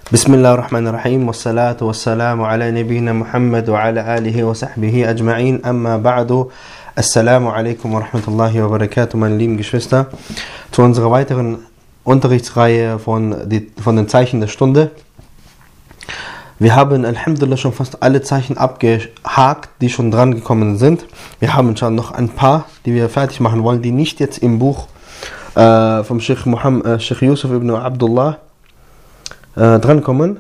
بسم الله الرحمن الرحيم والصلاة والسلام على نبينا محمد وعلى آله وصحبه أجمعين أما بعد Assalamu alaikum wa rahmatullahi wa barakatuh, meine lieben Geschwister, zu unserer weiteren Unterrichtsreihe von den Zeichen der Stunde. Wir haben Alhamdulillah schon fast alle Zeichen abgehakt, die schon dran gekommen sind. Wir haben schon noch ein paar, die wir fertig machen wollen, die nicht jetzt im Buch vom Sheikh Yusuf ibn Abdullah drankommen.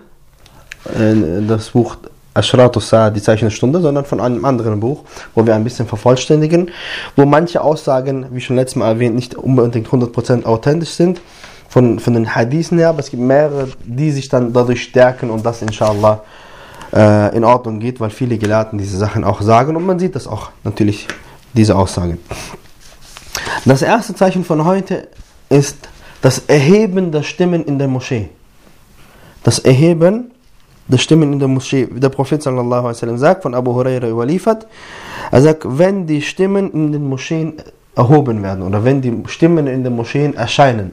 Das Buch Ashratus Sa'a, die Zeichen der Stunde, sondern von einem anderen Buch, wo wir ein bisschen vervollständigen, wo manche Aussagen, wie schon letztes Mal erwähnt, nicht unbedingt 100% authentisch sind, von den Hadithen her, aber es gibt mehrere, die sich dann dadurch stärken und das inshallah in Ordnung geht, weil viele Gelehrten diese Sachen auch sagen und man sieht das auch natürlich, diese Aussagen. Das erste Zeichen von heute ist das Erheben der Stimmen in der Moschee. Das Erheben der Stimmen in der Moschee. Der Prophet sallallahu alaihi wasallam sagt, von Abu Huraira überliefert, er sagt, wenn die Stimmen in den Moscheen erhoben werden oder wenn die Stimmen in den Moscheen erscheinen,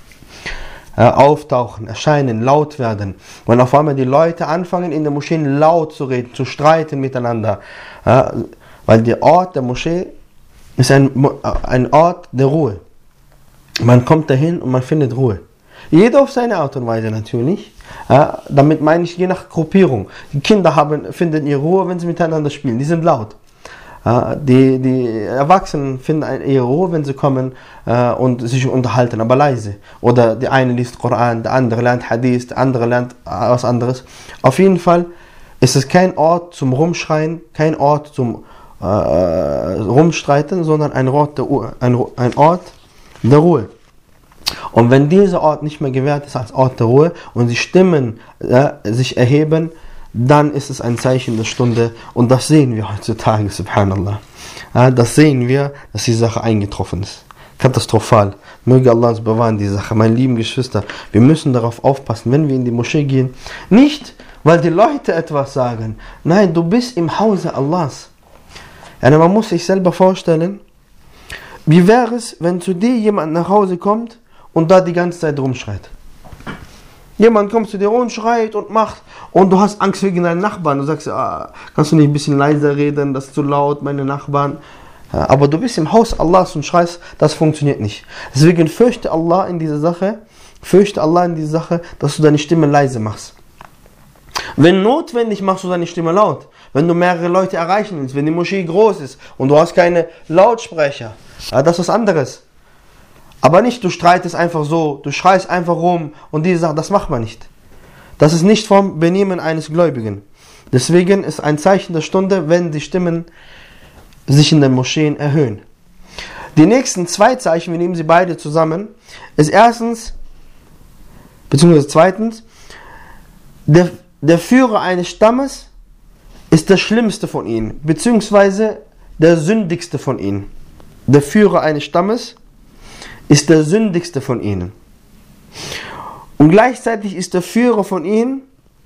auftauchen, erscheinen, laut werden, wenn auf einmal die Leute anfangen in den Moscheen laut zu reden, zu streiten miteinander, weil der Ort der Moschee ist ein Ort der Ruhe. Man kommt dahin und man findet Ruhe. Jeder auf seine Art und Weise natürlich. Damit meine ich je nach Gruppierung. Die Kinder finden ihre Ruhe, wenn sie miteinander spielen. Die sind laut. Die Erwachsenen finden ihre Ruhe, wenn sie kommen und sich unterhalten, aber leise. Oder der eine liest Koran, der andere lernt Hadith, der andere lernt was anderes. Auf jeden Fall ist es kein Ort zum Rumschreien, kein Ort zum Rumstreiten, sondern ein Ort der Ruhe. Und wenn dieser Ort nicht mehr gewährt ist als Ort der Ruhe und die Stimmen sich erheben, dann ist es ein Zeichen der Stunde und das sehen wir heutzutage, subhanallah. Das sehen wir, dass die Sache eingetroffen ist. Katastrophal. Möge Allah uns bewahren, die Sache. Meine lieben Geschwister, wir müssen darauf aufpassen, wenn wir in die Moschee gehen. Nicht, weil die Leute etwas sagen. Nein, du bist im Hause Allahs. Man muss sich selber vorstellen, wie wäre es, wenn zu dir jemand nach Hause kommt und da die ganze Zeit rumschreit. Jemand kommt zu dir und schreit und macht und du hast Angst wegen deinen Nachbarn. Du sagst, kannst du nicht ein bisschen leiser reden, das ist zu laut, meine Nachbarn. Aber du bist im Haus Allahs und schreist, das funktioniert nicht. Deswegen fürchte Allah in dieser Sache, dass du deine Stimme leise machst. Wenn notwendig, machst du deine Stimme laut. Wenn du mehrere Leute erreichen willst, wenn die Moschee groß ist und du hast keine Lautsprecher, das ist was anderes. Aber nicht, du streitest einfach so, du schreist einfach rum und diese Sache, das macht man nicht. Das ist nicht vom Benehmen eines Gläubigen. Deswegen ist ein Zeichen der Stunde, wenn die Stimmen sich in den Moscheen erhöhen. Die nächsten zwei Zeichen, wir nehmen sie beide zusammen, ist erstens, beziehungsweise zweitens, der Führer eines Stammes ist der schlimmste von ihnen, beziehungsweise der sündigste von ihnen. Der Führer eines Stammes ist der sündigste von ihnen. Und gleichzeitig ist der Führer von ihnen,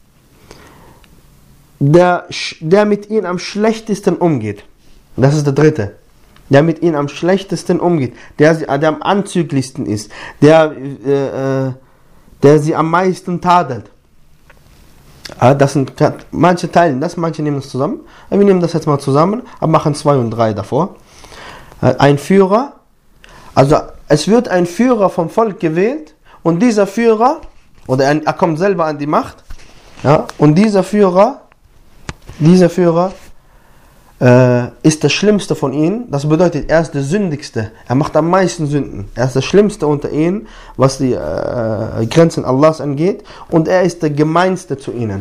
der mit ihnen am schlechtesten umgeht. Das ist der dritte. Der mit ihnen am schlechtesten umgeht. Der am anzüglichsten ist. Der sie am meisten tadelt. Das sind manche teilen das, manche nehmen das zusammen. Wir nehmen das jetzt mal zusammen, aber machen 2 und 3 davor. Ein Führer, also es wird ein Führer vom Volk gewählt und dieser Führer, oder er kommt selber an die Macht, und dieser Führer ist der schlimmste von ihnen. Das bedeutet, er ist der sündigste, er macht am meisten Sünden. Er ist der schlimmste unter ihnen, was die Grenzen Allahs angeht, und er ist der gemeinste zu ihnen.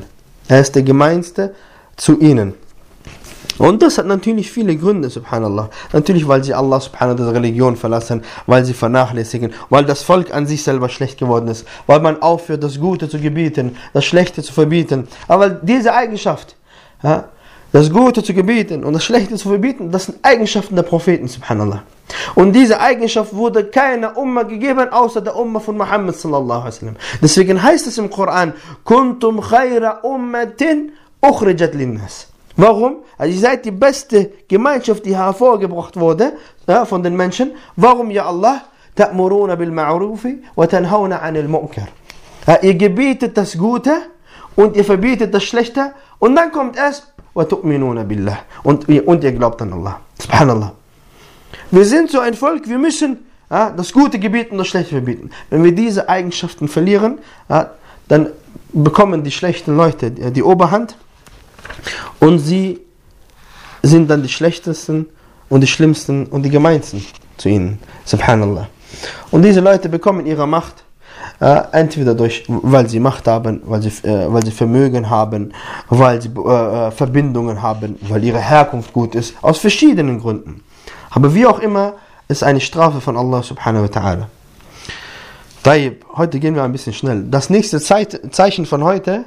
Und das hat natürlich viele Gründe, subhanallah. Natürlich, weil sie Allah subhanallah die Religion verlassen, weil sie vernachlässigen, weil das Volk an sich selber schlecht geworden ist, weil man aufhört, das Gute zu gebieten, das Schlechte zu verbieten. Aber diese Eigenschaft, das Gute zu gebieten und das Schlechte zu verbieten, das sind Eigenschaften der Propheten, subhanallah. Und diese Eigenschaft wurde keiner Umma gegeben, außer der Umma von Muhammad sallallahu alaihi wasallam. Deswegen heißt es im Koran, Kuntum khayra ummatin ukhrijat linnas. Warum? Also ihr seid die beste Gemeinschaft, die hervorgebracht wurde von den Menschen. Warum, ja Allah? Ta'muruna bil ma'rufi wa tanhauna 'anil munkar. Ihr gebietet das Gute und ihr verbietet das Schlechte und dann kommt es وَتُؤْمِنُونَ بِاللَّهِ und ihr glaubt an Allah. Subhanallah. Wir sind so ein Volk, wir müssen das Gute gebieten und das Schlechte verbieten. Wenn wir diese Eigenschaften verlieren, dann bekommen die schlechten Leute die Oberhand und sie sind dann die schlechtesten und die schlimmsten und die gemeinsten zu ihnen. Subhanallah. Und diese Leute bekommen ihre Macht entweder weil sie Macht haben, weil sie Vermögen haben, weil sie Verbindungen haben, weil ihre Herkunft gut ist, aus verschiedenen Gründen. Aber wie auch immer, ist eine Strafe von Allah subhanahu wa ta'ala. Heute gehen wir ein bisschen schnell. Das nächste Zeichen von heute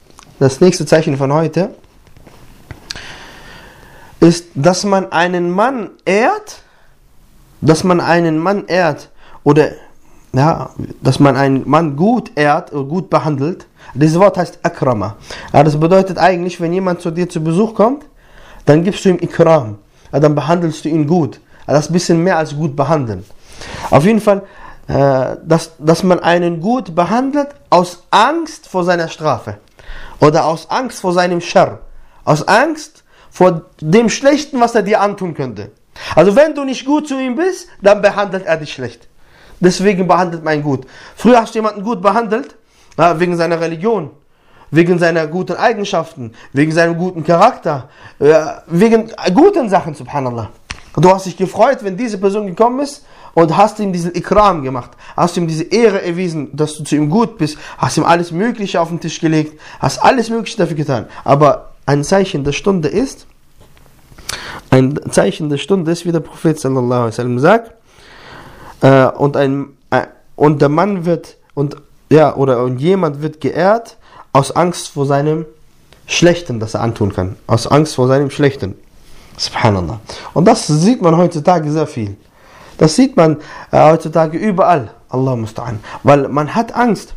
ist, dass man einen Mann ehrt, oder dass man einen Mann gut ehrt oder gut behandelt. Dieses Wort heißt Akrama. Das bedeutet eigentlich, wenn jemand zu dir zu Besuch kommt, dann gibst du ihm Ikram. Dann behandelst du ihn gut. Das ist ein bisschen mehr als gut behandeln. Auf jeden Fall, dass man einen gut behandelt aus Angst vor seiner Strafe. Oder aus Angst vor seinem Sharr. Aus Angst vor dem Schlechten, was er dir antun könnte. Also wenn du nicht gut zu ihm bist, dann behandelt er dich schlecht. Deswegen behandelt man ihn gut. Früher hast du jemanden gut behandelt, wegen seiner Religion, wegen seiner guten Eigenschaften, wegen seinem guten Charakter, wegen guten Sachen, subhanallah. Du hast dich gefreut, wenn diese Person gekommen ist und hast ihm diesen Ikram gemacht, hast ihm diese Ehre erwiesen, dass du zu ihm gut bist, hast ihm alles Mögliche auf den Tisch gelegt, hast alles Mögliche dafür getan. Aber ein Zeichen der Stunde ist, wie der Prophet sallallahu alaihi wasallam sagt, und der Mann wird und jemand wird geehrt aus Angst vor seinem Schlechten, das er antun kann. Aus Angst vor seinem Schlechten. Subhanallah. Und das sieht man heutzutage sehr viel. Das sieht man heutzutage überall. Allah musta'an. Weil man hat Angst.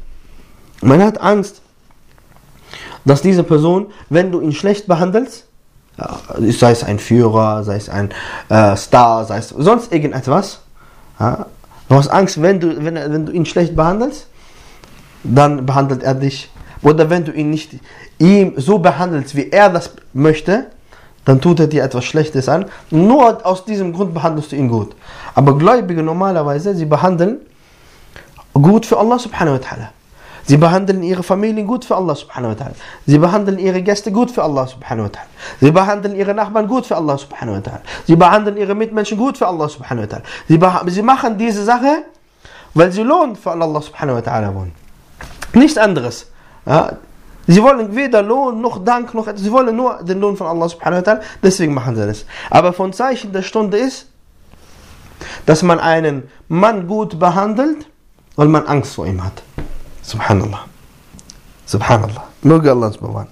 Dass diese Person, wenn du ihn schlecht behandelst, sei es ein Führer, sei es ein Star, sei es sonst irgendetwas, du hast Angst, wenn du ihn schlecht behandelst, dann behandelt er dich. Oder wenn du ihn nicht so behandelst, wie er das möchte, dann tut er dir etwas Schlechtes an. Nur aus diesem Grund behandelst du ihn gut. Aber Gläubige normalerweise, sie behandeln gut für Allah subhanahu wa ta'ala. Sie behandeln ihre Familien gut für Allah subhanahu wa ta'ala. Sie behandeln ihre Gäste gut für Allah subhanahu wa ta'ala. Sie behandeln ihre Nachbarn gut für Allah subhanahu wa ta'ala. Sie behandeln ihre Mitmenschen gut für Allah subhanahu wa ta'ala. Sie machen diese Sache, weil sie Lohn für Allah subhanahu wa ta'ala wollen. Nichts anderes. Sie wollen weder Lohn noch Dank, sie wollen nur den Lohn von Allah subhanahu wa ta'ala, deswegen machen sie das. Aber von Zeichen der Stunde ist, dass man einen Mann gut behandelt, weil man Angst vor ihm hat. Subhanallah. Subhanallah. Möge Allah uns bewahren.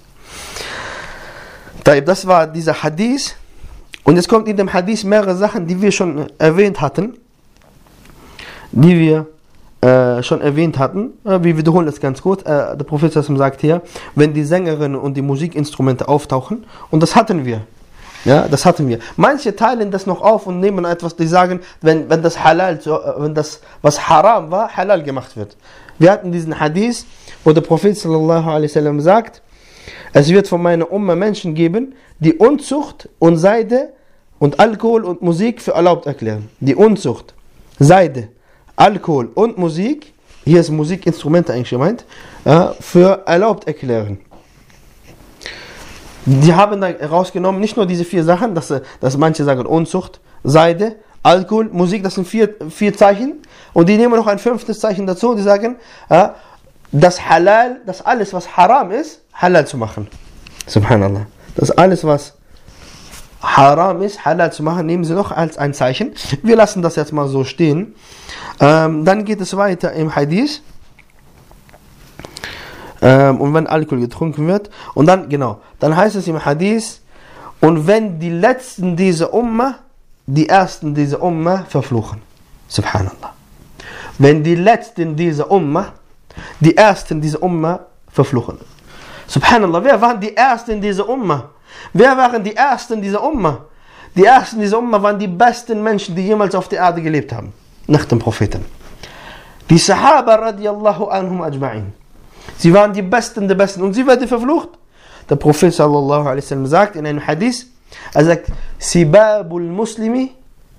Das war dieser Hadith. Und jetzt kommt in dem Hadith mehrere Sachen, die wir schon erwähnt hatten. Wir wiederholen das ganz kurz. Der Prophet sagt hier, wenn die Sängerinnen und die Musikinstrumente auftauchen, und das hatten wir. Ja, das hatten wir. Manche teilen das noch auf und nehmen etwas, die sagen, wenn das was haram war, halal gemacht wird. Wir hatten diesen Hadith, wo der Prophet sallallahu alaihi wasallam sagt, es wird von meiner Umma Menschen geben, die Unzucht und Seide und Alkohol und Musik für erlaubt erklären. Die Unzucht, Seide, Alkohol und Musik, hier ist Musikinstrumente eigentlich gemeint, für erlaubt erklären. Die haben da rausgenommen, nicht nur diese 4 Sachen, dass manche sagen Unzucht, Seide, Alkohol, Musik, das sind 4 Zeichen. Und die nehmen noch ein 5. Zeichen dazu, die sagen, dass alles, was haram ist, halal zu machen. Subhanallah. Das alles, was haram ist, halal zu machen, nehmen sie noch als ein Zeichen. Wir lassen das jetzt mal so stehen. Dann geht es weiter im Hadith. Und wenn Alkohol getrunken wird. Und dann heißt es im Hadith, und wenn die Letzten dieser Umma die Ersten dieser Umma verfluchen. Subhanallah. Wenn die Letzten dieser Umma die Ersten dieser Umma verfluchen. Subhanallah, wer waren die Ersten dieser Umma? Wer waren die Ersten dieser Umma? Die Ersten dieser Umma waren die besten Menschen, die jemals auf der Erde gelebt haben. Nach dem Propheten. Die Sahaba radiyallahu anhum ajma'in. Sie waren die Besten der Besten und sie werden verflucht. Der Prophet sallallahu alaihi wasallam sagt in einem Hadith, er sagt, Sibabul Muslimi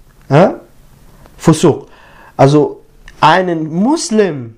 Fusuq. Also einen Muslim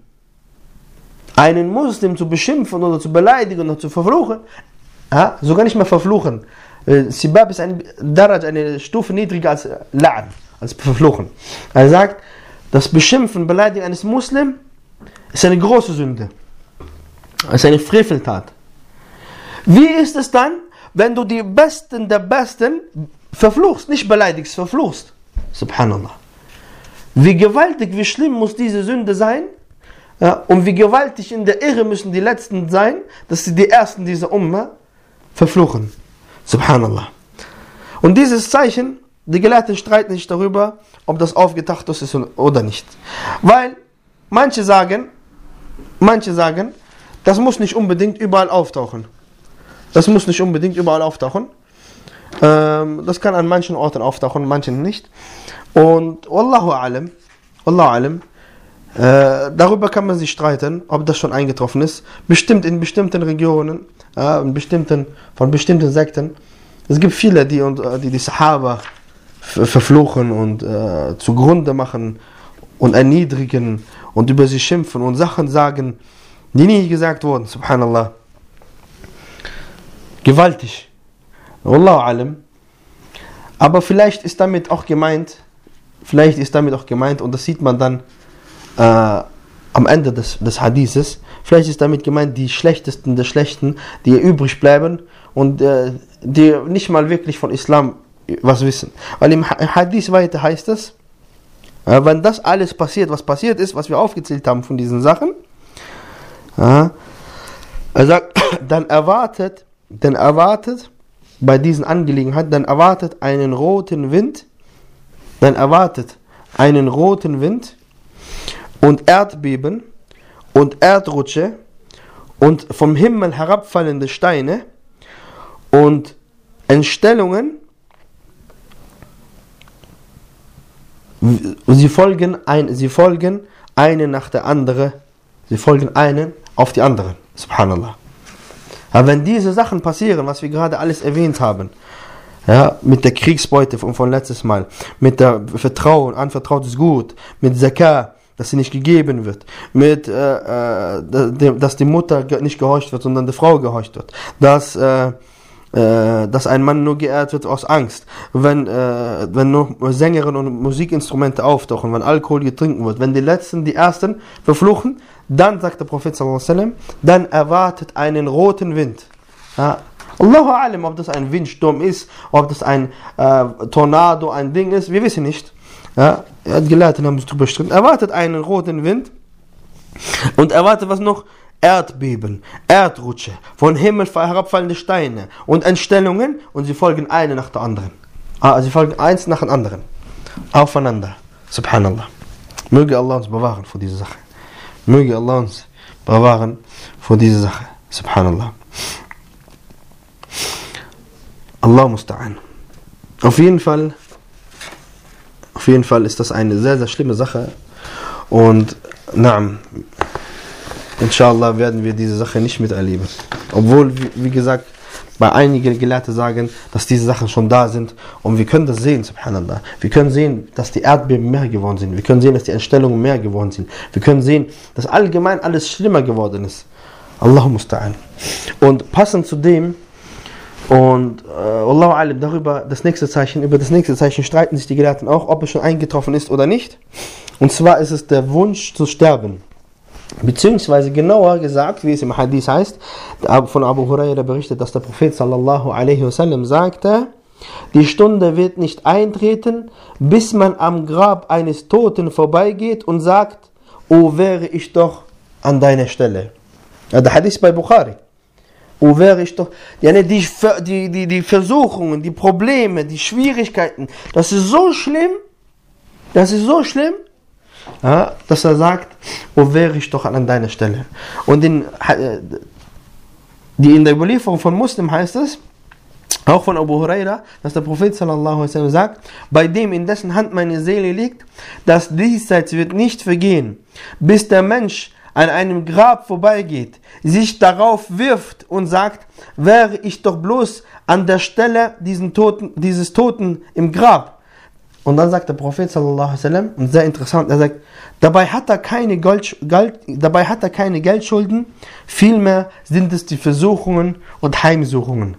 zu beschimpfen oder zu beleidigen oder zu verfluchen, sogar nicht mehr verfluchen. Sibab ist eine Stufe niedriger als La'an, als verfluchen. Er sagt, das Beschimpfen, Beleidigen eines Muslims ist eine große Sünde. Es ist eine Freveltat. Wie ist es dann, wenn du die Besten der Besten verfluchst, nicht beleidigst, verfluchst? Subhanallah. Wie gewaltig, wie schlimm muss diese Sünde sein? Ja, und wie gewaltig in der Irre müssen die Letzten sein, dass sie die Ersten dieser Umma verfluchen. Subhanallah. Und dieses Zeichen, die Gelehrten streiten sich darüber, ob das aufgetaucht ist oder nicht. Weil manche sagen, das muss nicht unbedingt überall auftauchen. Das kann an manchen Orten auftauchen, manchen nicht. Und Wallahu a'lam, darüber kann man sich streiten, ob das schon eingetroffen ist. Bestimmt in bestimmten Regionen, von bestimmten Sekten. Es gibt viele, die Sahaba verfluchen und zugrunde machen und erniedrigen und über sie schimpfen und Sachen sagen, die nie gesagt wurden. Subhanallah. Gewaltig. Wallahu a'lam. Aber vielleicht ist damit auch gemeint, und das sieht man dann am Ende des Hadithes, vielleicht ist damit gemeint, die Schlechtesten der Schlechten, die übrig bleiben und die nicht mal wirklich von Islam was wissen. Weil im Hadith weiter heißt es, wenn das alles passiert, was passiert ist, was wir aufgezählt haben von diesen Sachen, er sagt, dann erwartet bei diesen Angelegenheiten, dann erwartet einen roten Wind und Erdbeben und Erdrutsche und vom Himmel herabfallende Steine und Entstellungen. Sie folgen eine nach der andere. Sie folgen einen auf die anderen. Subhanallah. Aber wenn diese Sachen passieren, was wir gerade alles erwähnt haben, mit der Kriegsbeute von letztes Mal, mit der Vertrauen, anvertrautes Gut, mit Zakah, dass sie nicht gegeben wird, dass die Mutter nicht gehorcht wird, sondern die Frau gehorcht wird, dass ein Mann nur geehrt wird aus Angst, wenn nur Sängerinnen und Musikinstrumente auftauchen, wenn Alkohol getrunken wird, wenn die Letzten die Ersten verfluchen, dann sagt der Prophet sallallahu alaihi wasallam, dann erwartet einen roten Wind. Allahu a'lam, ob das ein Windsturm ist, ob das ein Tornado, ein Ding ist, wir wissen nicht. Die Gelehrten haben sich darüber gestritten. Erwartet einen roten Wind und erwartet was noch? Erdbeben, Erdrutsche, von Himmel herabfallende Steine und Entstellungen und sie folgen eine nach der anderen. Sie folgen eins nach dem anderen. Aufeinander. Subhanallah. Möge Allah uns bewahren vor dieser Sache. Subhanallah. Allah musta'an. Auf jeden Fall ist das eine sehr, sehr schlimme Sache. Und inshallah werden wir diese Sache nicht miterleben. Obwohl, wie gesagt, bei einigen Gelehrten sagen, dass diese Sachen schon da sind. Und wir können das sehen, subhanallah. Wir können sehen, dass die Erdbeben mehr geworden sind. Wir können sehen, dass die Entstellungen mehr geworden sind. Wir können sehen, dass allgemein alles schlimmer geworden ist. Allahu musta'an. Und passend zu dem, und Wallahu a'lam, über das nächste Zeichen streiten sich die Gelehrten auch, ob es schon eingetroffen ist oder nicht. Und zwar ist es der Wunsch zu sterben. Beziehungsweise genauer gesagt, wie es im Hadith heißt, von Abu Huraira berichtet, dass der Prophet sallallahu alaihi wasallam sagte, die Stunde wird nicht eintreten, bis man am Grab eines Toten vorbeigeht und sagt, oh, wäre ich doch an deiner Stelle. Der Hadith bei Bukhari. Oh, wäre ich doch, die Versuchungen, die Probleme, die Schwierigkeiten, das ist so schlimm, dass er sagt, oh, wäre ich doch an deiner Stelle. Und in der Überlieferung von Muslim heißt es, auch von Abu Huraira, dass der Prophet sallallahu alaihi wasallam sagt, bei dem in dessen Hand meine Seele liegt, das Diesseits wird nicht vergehen, bis der Mensch an einem Grab vorbeigeht, sich darauf wirft und sagt, wäre ich doch bloß an der Stelle dieses Toten im Grab. Und dann sagt der Prophet sallallahu alaihi wasallam, und sehr interessant, er sagt, dabei hat er keine Geldschulden, vielmehr sind es die Versuchungen und Heimsuchungen.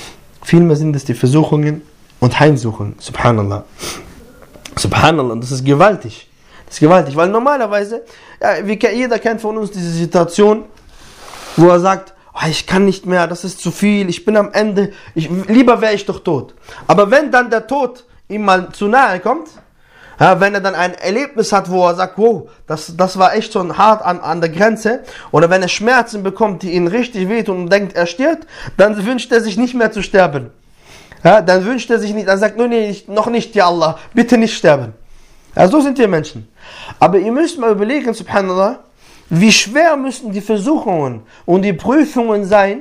Subhanallah. Subhanallah, das ist gewaltig. Weil normalerweise, ja, jeder kennt von uns diese Situation, wo er sagt, oh, ich kann nicht mehr, das ist zu viel, ich bin am Ende, lieber wäre ich doch tot. Aber wenn dann der Tod ihm mal zu nahe kommt, ja, wenn er dann ein Erlebnis hat, wo er sagt, wow, das war echt schon hart an der Grenze, oder wenn er Schmerzen bekommt, die ihn richtig wehtun und denkt, er stirbt, dann wünscht er sich nicht mehr zu sterben. Ja, dann wünscht er sich nicht, dann sagt, nee, noch nicht, ja Allah, bitte nicht sterben. Ja, so sind wir Menschen. Aber ihr müsst mal überlegen, subhanallah, wie schwer müssen die Versuchungen und die Prüfungen sein,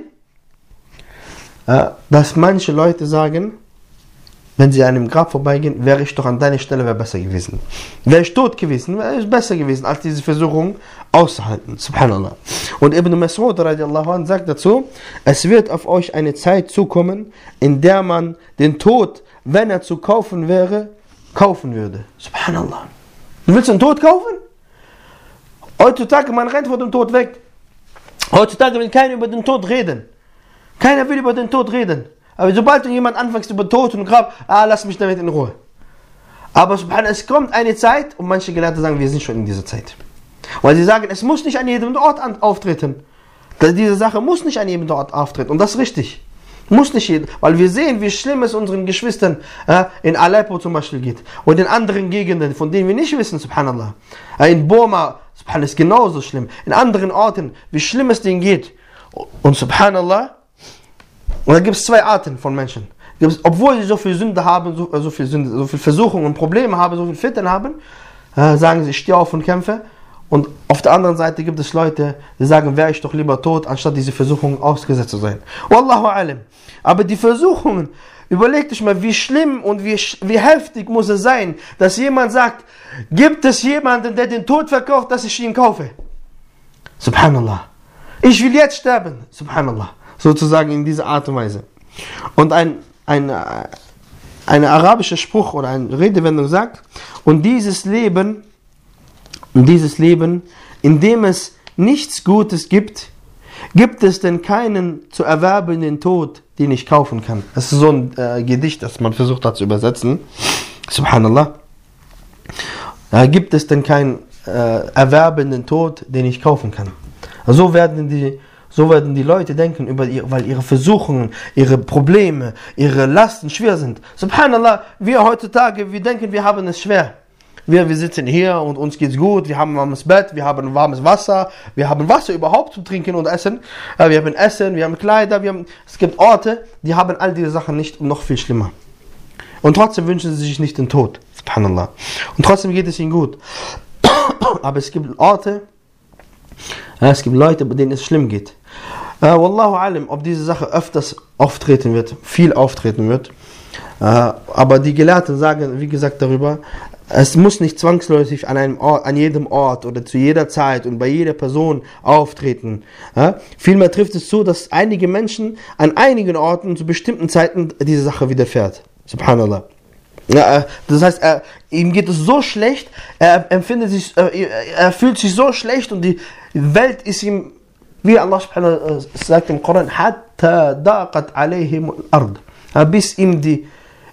dass manche Leute sagen, wenn sie an einem Grab vorbeigehen, wäre ich doch an deiner Stelle, wäre besser gewesen. Wäre ich tot gewesen, wäre es besser gewesen, als diese Versuchung auszuhalten. Subhanallah. Und Ibn Mas'ud radiallahu anh sagt dazu, es wird auf euch eine Zeit zukommen, in der man den Tod, wenn er zu kaufen wäre, kaufen würde. Subhanallah. Du willst den Tod kaufen? Heutzutage, man rennt vor dem Tod weg. Heutzutage will keiner über den Tod reden. Keiner will über den Tod reden. Aber sobald du jemand anfängst über Tod und Grab, lass mich damit in Ruhe. Aber subhanallah, es kommt eine Zeit, und manche Gelehrte sagen, wir sind schon in dieser Zeit. Weil sie sagen, es muss nicht an jedem Ort auftreten. Diese Sache muss nicht an jedem Ort auftreten. Und das ist richtig. Muss nicht jeder. Weil wir sehen, wie schlimm es unseren Geschwistern in Aleppo zum Beispiel geht. Und in anderen Gegenden, von denen wir nicht wissen, subhanallah. In Burma, subhanallah, ist genauso schlimm. In anderen Orten, wie schlimm es denen geht. Und subhanallah, und da gibt es zwei Arten von Menschen. Obwohl sie so viel Sünde haben, so viel Versuchung und Probleme haben, so viel Fitten haben, sagen sie, ich stehe auf und kämpfe. Und auf der anderen Seite gibt es Leute, die sagen, wäre ich doch lieber tot, anstatt diese Versuchungen ausgesetzt zu sein. Wallahu alim. Aber die Versuchungen, überlegt euch mal, wie schlimm und wie heftig muss es sein, dass jemand sagt, gibt es jemanden, der den Tod verkauft, dass ich ihn kaufe? Subhanallah. Ich will jetzt sterben. Subhanallah. Sozusagen in dieser Art und Weise. Und ein arabischer Spruch oder eine Redewendung sagt, und dieses Leben, in dem es nichts Gutes gibt, gibt es denn keinen zu erwerbenden Tod, den ich kaufen kann. Das ist so ein Gedicht, das man versucht hat zu übersetzen. Subhanallah. Gibt es denn keinen erwerbenden Tod, den ich kaufen kann. So werden die Leute denken, weil ihre Versuchungen, ihre Probleme, ihre Lasten schwer sind. Subhanallah, wir heutzutage, wir denken, wir haben es schwer. Wir sitzen hier und uns geht's gut, wir haben ein warmes Bett, wir haben warmes Wasser, wir haben Wasser überhaupt zum Trinken und Essen, wir haben Essen, wir haben Kleider, es gibt Orte, die haben all diese Sachen nicht und noch viel schlimmer. Und trotzdem wünschen sie sich nicht den Tod. Subhanallah. Und trotzdem geht es ihnen gut. Aber es gibt Orte, es gibt Leute, bei denen es schlimm geht. Wallahu alim, ob diese Sache öfters auftreten wird, viel auftreten wird. Aber die Gelehrten sagen, wie gesagt, darüber, es muss nicht zwangsläufig an jedem Ort oder zu jeder Zeit und bei jeder Person auftreten. Vielmehr trifft es zu, dass einige Menschen an einigen Orten zu bestimmten Zeiten diese Sache widerfährt. Subhanallah. Das heißt, ihm geht es so schlecht, er fühlt sich so schlecht und die Welt ist ihm, wie Allah subhanahu sagt im Koran, hatta daqat alayhim al-ard, bis ihm die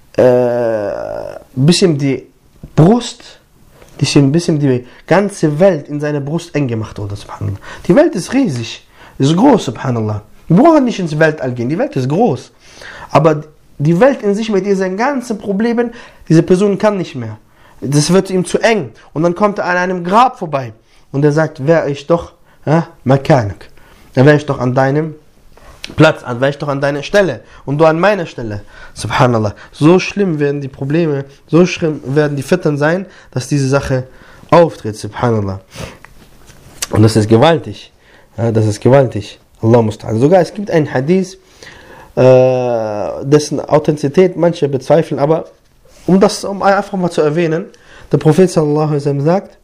Brust, bis ihm die ganze Welt in seine Brust eng gemacht wurde, subhanallah. Die Welt ist riesig, ist groß, subhanallah. Wir brauchen nicht ins Weltall gehen, die Welt ist groß. Aber die Welt in sich mit ihren ganzen Problemen, diese Person kann nicht mehr. Das wird ihm zu eng. Und dann kommt er an einem Grab vorbei. Und er sagt, wäre ich doch Makanik. Dann wäre ich doch an deinem Platz, wäre ich doch an deiner Stelle. Und du an meiner Stelle. Subhanallah. So schlimm werden die Probleme, so schlimm werden die Fitten sein, dass diese Sache auftritt. Subhanallah. Und das ist gewaltig. Das ist gewaltig. Allah musta'an. Sogar es gibt einen Hadith, dessen Authentizität manche bezweifeln, aber um einfach mal zu erwähnen, der Prophet sallallahu alaihi wasallam sagt,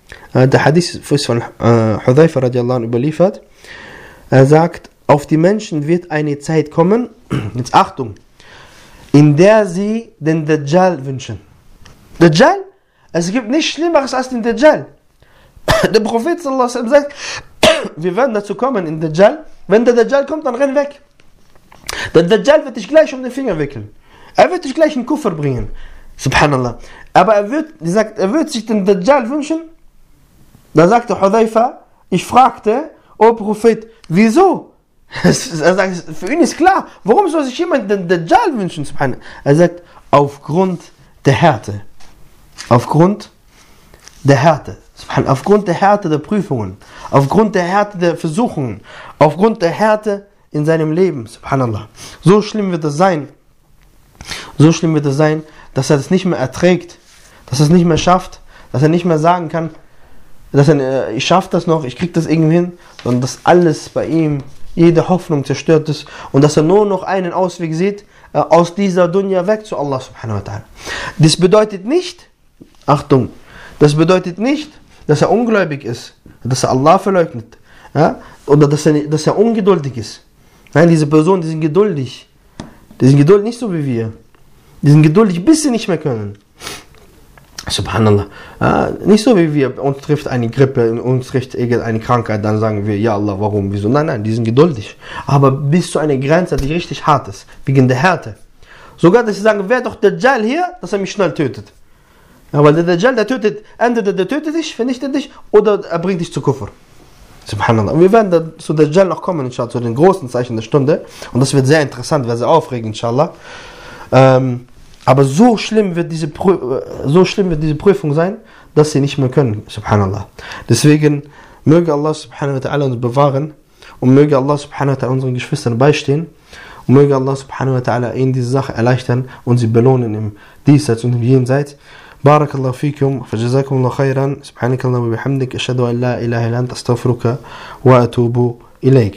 Der Hadith ist von Hudhaifa radiallahu anhu überliefert. Er sagt, auf die Menschen wird eine Zeit kommen, jetzt Achtung, in der sie den Dajjal wünschen. Dajjal? Es gibt nichts Schlimmeres als den Dajjal. Der Prophet sallallahu alaihi wasallam sagt, wir werden dazu kommen in Dajjal. Wenn der Dajjal kommt, dann renn weg. Der Dajjal wird dich gleich um den Finger wickeln. Er wird dich gleich in den Kuffer bringen. Subhanallah. Aber er wird sich den Dajjal wünschen. Da sagte Hudhaifa, ich fragte, O Prophet, wieso? Er sagt, für ihn ist klar, warum soll sich jemand den Dajjal wünschen? Subhanallah. Er sagt, aufgrund der Härte. Aufgrund der Härte. Aufgrund der Härte der Prüfungen. Aufgrund der Härte der Versuchungen. Aufgrund der Härte in seinem Leben. Subhanallah. So schlimm wird es sein. So schlimm wird es sein, dass er das nicht mehr erträgt. Dass er es nicht mehr schafft. Dass er nicht mehr sagen kann, ich schaffe das noch, ich kriege das irgendwie hin. Sondern dass alles bei ihm, jede Hoffnung zerstört ist. Und dass er nur noch einen Ausweg sieht, aus dieser Dunya weg zu Allah subhanahu wa ta'ala. Das bedeutet nicht, Achtung, das bedeutet nicht, dass er ungläubig ist, dass er Allah verleugnet, ja? Oder dass er ungeduldig ist. Nein, diese Personen, die sind geduldig. Die sind geduldig nicht so wie wir. Die sind geduldig, bis sie nicht mehr können. Subhanallah. Ja, nicht so wie wir, uns trifft eine Grippe, uns trifft irgendeine Krankheit, dann sagen wir, ja Allah, warum, wieso? Nein, die sind geduldig. Aber bis zu einer Grenze, die richtig hart ist, wegen der Härte. Sogar, dass sie sagen, wer doch der Dajjal hier, dass er mich schnell tötet. Ja, weil der Dajjal, der tötet, entweder der tötet dich, vernichtet dich, oder er bringt dich zu Kufr. Subhanallah. Und wir werden zu Dajjal noch kommen, inshallah, zu den großen Zeichen der Stunde. Und das wird sehr interessant, wird sehr aufregend, inshallah. Aber so schlimm wird diese Prüfung sein, dass sie nicht mehr können, subhanallah. Deswegen möge Allah subhanahu wa ta'ala uns bewahren und möge Allah subhanahu wa ta'ala unseren Geschwistern beistehen und möge Allah subhanahu wa ta'ala ihnen diese Sache erleichtern und sie belohnen im Diesseits und im Jenseits. Barakallahu fikum, fajazakumullahu khairan, subhanakallahu wa bihamdik, ashhadu an la ilaha illa anta astaghfiruka wa atubu ilayk.